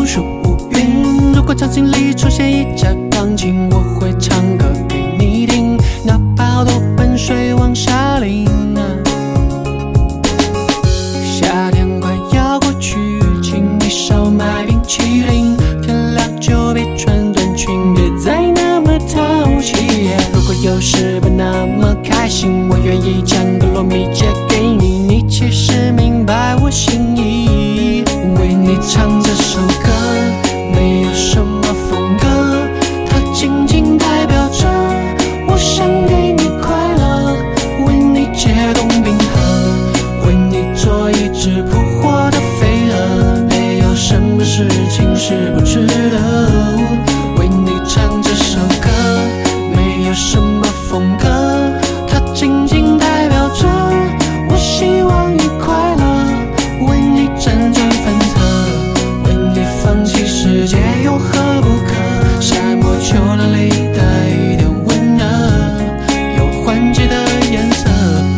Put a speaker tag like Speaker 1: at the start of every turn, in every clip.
Speaker 1: 数乌云。如果场景里出现一架钢琴，我会唱歌给你听，哪怕多奔水往下淋。夏天快要过去，请你少买冰淇淋，天亮就别穿短裙，别再那么淘气。如果有时不那么开心，我愿意将个糯米借给你，你其实明白我心意。为你唱这首歌，没有什么风格，它仅仅代表着我想给你快乐，为你解冻冰河，为你做一只扑火的飞蛾，没有什么事情是不值得。为你唱这首歌，没有什么风格，它仅仅代表着我希望你快乐，为你辗转反侧，为你放弃世界有何不可？夏末秋凉里带一点温热，有缓解的颜色。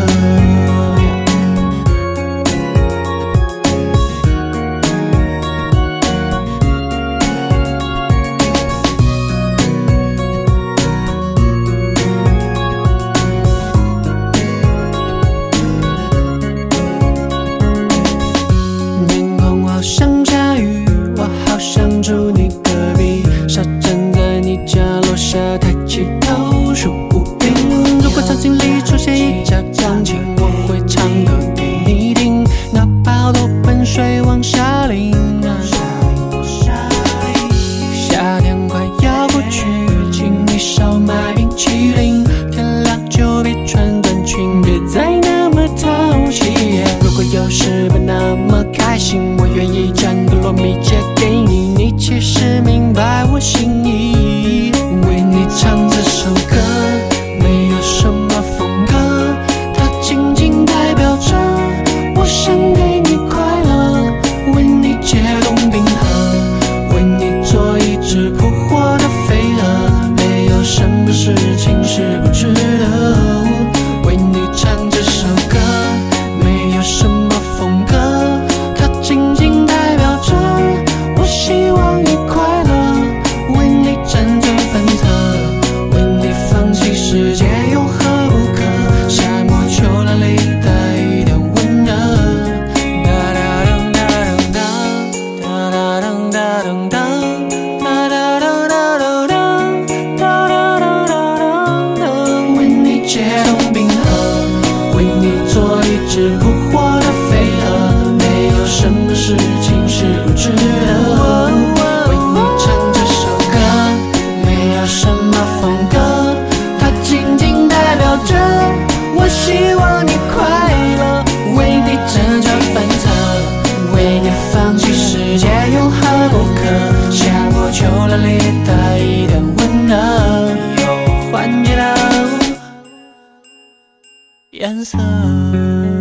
Speaker 1: 天空好像下雨，我好想住你隔壁，傻站在你家楼下抬起头数乌云。如果场景里出现一架钢琴，我会唱歌给你听，哪怕多奔水往下淋。夏天快要过去，请你少买冰淇淋，天亮就别穿短裙，别再那么淘气。如果有时不那么开心，我愿意将个糯米借给你，你其实明白我心意。为你唱这首歌，没有什么风格，它仅仅代表着我想给你快乐，为你解冻冰河，为你做一只扑火的飞蛾，没有什么事情是不值得。为你唱这首歌，没有什么风格，它仅仅代表着我希望你快乐，为你辗转反侧，为你放弃世界有何不可？夏末秋凉里带一点温热。哒哒噔哒噔当，哒哒噔哒噔当，哒哒噔哒噔当，哒哒噔哒噔当。为你解冻冰河，为你做一只扑火的飞蛾，没有什么事情是不值得。为你唱这首歌，没有什么风格，它仅仅代表着我希望你快乐，为你辗转反侧，为你放弃世界有何不可？夏末秋凉里带一点温热，有缓解的颜色。